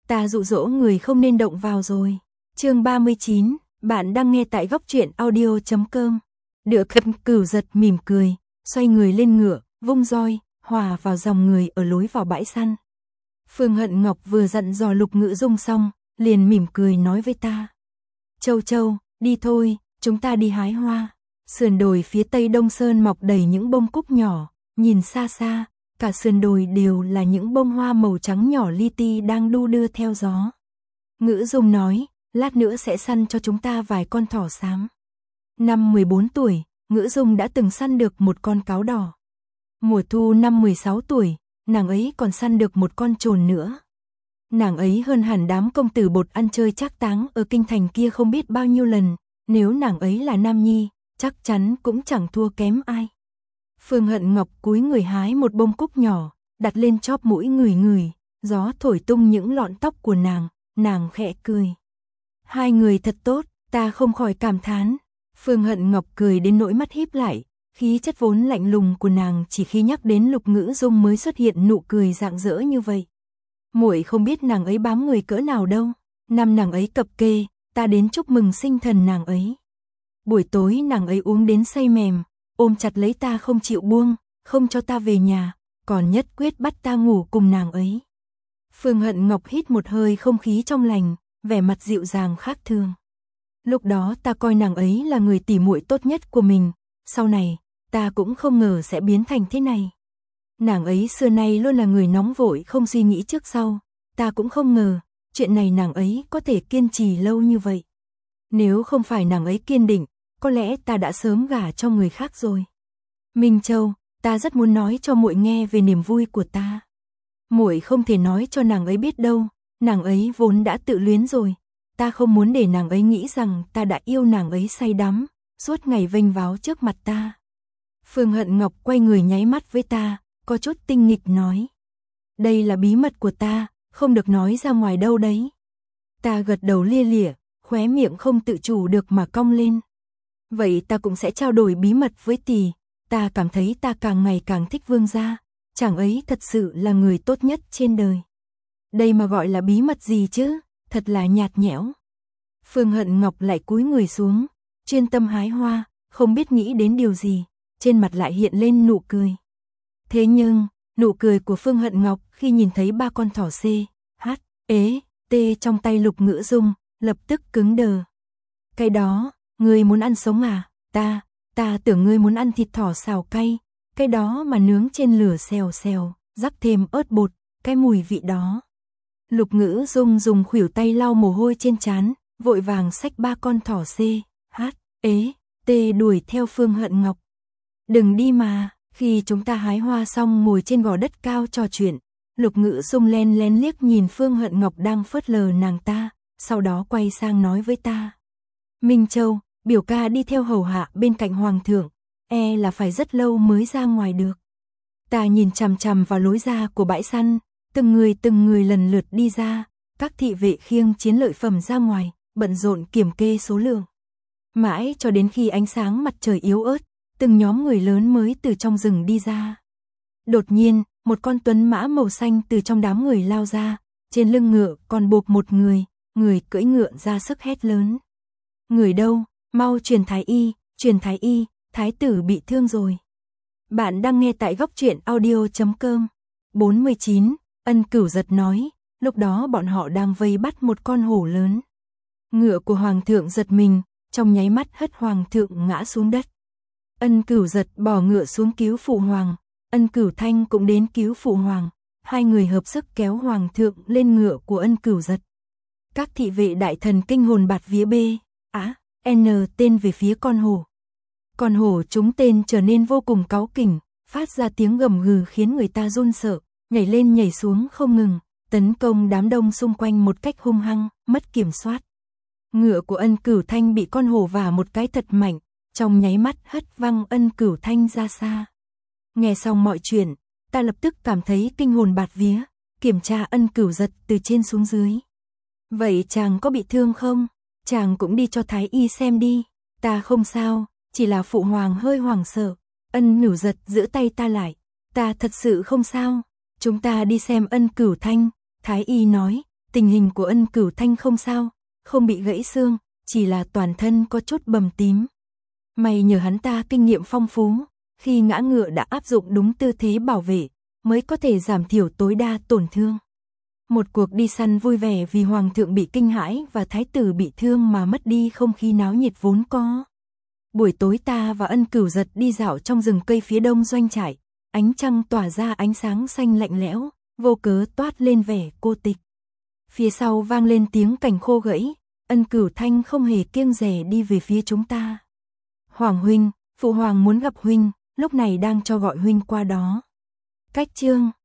ta dụ dỗ người không nên động vào rồi. Chương 39, bạn đang nghe tại góc truyện audio.com. Được Cửu Giật mỉm cười, xoay người lên ngựa, vung roi, hòa vào dòng người ở lối vào bãi săn. Phương Hận Ngọc vừa dặn dò Lục Ngữ Dung xong, liền mỉm cười nói với ta. Châu Châu, đi thôi, chúng ta đi hái hoa. Sườn đồi phía tây Đông Sơn mọc đầy những bông cúc nhỏ, nhìn xa xa, cả sườn đồi đều là những bông hoa màu trắng nhỏ li ti đang đu đưa theo gió. Ngữ Dung nói, lát nữa sẽ săn cho chúng ta vài con thỏ sáng. Năm 14 tuổi, Ngữ Dung đã từng săn được một con cáo đỏ. Mùa thu năm 16 tuổi, nàng ấy còn săn được một con trồn nữa. Nàng ấy hơn hẳn đám công tử bột ăn chơi trác táng ở kinh thành kia không biết bao nhiêu lần, nếu nàng ấy là nam nhi, chắc chắn cũng chẳng thua kém ai. Phương Hận Ngọc cúi người hái một bông cúc nhỏ, đặt lên chóp mũi ngửi, gió thổi tung những lọn tóc của nàng khẽ cười. Hai người thật tốt, ta không khỏi cảm thán. Phương Hận Ngọc cười đến nỗi mắt híp lại, khí chất vốn lạnh lùng của nàng chỉ khi nhắc đến Lục Ngữ Dung mới xuất hiện nụ cười rạng rỡ như vậy. Muội không biết nàng ấy bám người cỡ nào đâu, năm nàng ấy cập kê, ta đến chúc mừng sinh thần nàng ấy. Buổi tối nàng ấy uống đến say mềm, ôm chặt lấy ta không chịu buông, không cho ta về nhà, còn nhất quyết bắt ta ngủ cùng nàng ấy. Phương Hận Ngọc hít một hơi không khí trong lành, vẻ mặt dịu dàng khác thường. Lúc đó ta coi nàng ấy là người tỉ muội tốt nhất của mình, sau này, ta cũng không ngờ sẽ biến thành thế này. Nàng ấy xưa nay luôn là người nóng vội không suy nghĩ trước sau, ta cũng không ngờ, chuyện này nàng ấy có thể kiên trì lâu như vậy. Nếu không phải nàng ấy kiên định, có lẽ ta đã sớm gả cho người khác rồi. Minh Châu, ta rất muốn nói cho muội nghe về niềm vui của ta. Muội không thể nói cho nàng ấy biết đâu, nàng ấy vốn đã tự luyến rồi. Ta không muốn để nàng ấy nghĩ rằng ta đã yêu nàng ấy say đắm, suốt ngày vênh váo trước mặt ta. Phương Hận Ngọc quay người nháy mắt với ta, có chút tinh nghịch nói. Đây là bí mật của ta, không được nói ra ngoài đâu đấy. Ta gật đầu lia lịa, khóe miệng không tự chủ được mà cong lên. Vậy ta cũng sẽ trao đổi bí mật với tỷ, ta cảm thấy ta càng ngày càng thích Vương gia, chàng ấy thật sự là người tốt nhất trên đời. Đây mà gọi là bí mật gì chứ, thật là nhạt nhẽo. Phương Hận Ngọc lại cúi người xuống, chuyên tâm hái hoa, không biết nghĩ đến điều gì, trên mặt lại hiện lên nụ cười. Thế nhưng, nụ cười của Phương Hận Ngọc khi nhìn thấy ba con thỏ C, H, E, T trong tay Lục Ngữ Dung, lập tức cứng đờ. Cái đó, ngươi muốn ăn sống à? Ta tưởng ngươi muốn ăn thịt thỏ xào cay, cái đó mà nướng trên lửa xèo xèo, rắc thêm ớt bột, cái mùi vị đó. Lục Ngữ Dung dùng khuỷu tay lau mồ hôi trên trán, vội vàng xách ba con thỏ C, H, E, T đuổi theo Phương Hận Ngọc. Đừng đi mà, khi chúng ta hái hoa xong ngồi trên gò đất cao trò chuyện, Lục Ngữ Dung len lén liếc nhìn Phương Hận Ngọc đang phớt lờ nàng ta, sau đó quay sang nói với ta. Minh Châu, biểu ca đi theo hầu hạ bên cạnh hoàng thượng, là phải rất lâu mới ra ngoài được. Ta nhìn chằm chằm vào lối ra của bãi săn, từng người lần lượt đi ra, các thị vệ khiêng chiến lợi phẩm ra ngoài, bận rộn kiểm kê số lượng. Mãi cho đến khi ánh sáng mặt trời yếu ớt, từng nhóm người lớn mới từ trong rừng đi ra. Đột nhiên, một con tuấn mã màu xanh từ trong đám người lao ra, trên lưng ngựa còn buộc một người cưỡi ngựa ra sức hét lớn. Người đâu, mau truyền thái y, thái tử bị thương rồi. Bạn đang nghe tại góc truyện audio.com. 49, Ân Cửu Giật nói, lúc đó bọn họ đang vây bắt một con hổ lớn. Ngựa của hoàng thượng giật mình, trong nháy mắt hất hoàng thượng ngã xuống đất. Ân Cửu Giật bỏ ngựa xuống cứu phụ hoàng, Ân Cửu Thanh cũng đến cứu phụ hoàng, hai người hợp sức kéo hoàng thượng lên ngựa của Ân Cửu Giật. Các thị vệ đại thần kinh hồn bạt vía B, N tên về phía con hổ. Con hổ trúng tên trở nên vô cùng cáu kỉnh, phát ra tiếng gầm gừ khiến người ta run sợ, nhảy lên nhảy xuống không ngừng, tấn công đám đông xung quanh một cách hung hăng, mất kiểm soát. Ngựa của Ân Cửu Thanh bị con hổ vả một cái thật mạnh, trong nháy mắt hất văng Ân Cửu Thanh ra xa. Nghe xong mọi chuyện, ta lập tức cảm thấy kinh hồn bạt vía, kiểm tra Ân Cửu Giật từ trên xuống dưới. Vậy chàng có bị thương không? Chàng cũng đi cho thái y xem đi. Ta không sao, chỉ là phụ hoàng hơi hoảng sợ. Ân Cửu Giật giữ tay ta lại. Ta thật sự không sao. Chúng ta đi xem Ân Cửu Thanh. Thái y nói, Tình hình của Ân Cửu Thanh không sao, không bị gãy xương, chỉ là toàn thân có chút bầm tím. May nhờ hắn ta kinh nghiệm phong phú, khi ngã ngựa đã áp dụng đúng tư thế bảo vệ, mới có thể giảm thiểu tối đa tổn thương. Một cuộc đi săn vui vẻ vì hoàng thượng bị kinh hãi và thái tử bị thương mà mất đi không khí náo nhiệt vốn có. Buổi tối ta và Ân Cửu Giật đi dạo trong rừng cây phía đông doanh trại, ánh trăng tỏa ra ánh sáng xanh lạnh lẽo, vô cớ toát lên vẻ cô tịch. Phía sau vang lên tiếng cành khô gãy, Ân Cửu Thanh không hề kiêng dè đi về phía chúng ta. Hoàng huynh, phụ hoàng muốn gặp huynh, lúc này đang cho gọi huynh qua đó. Cách chương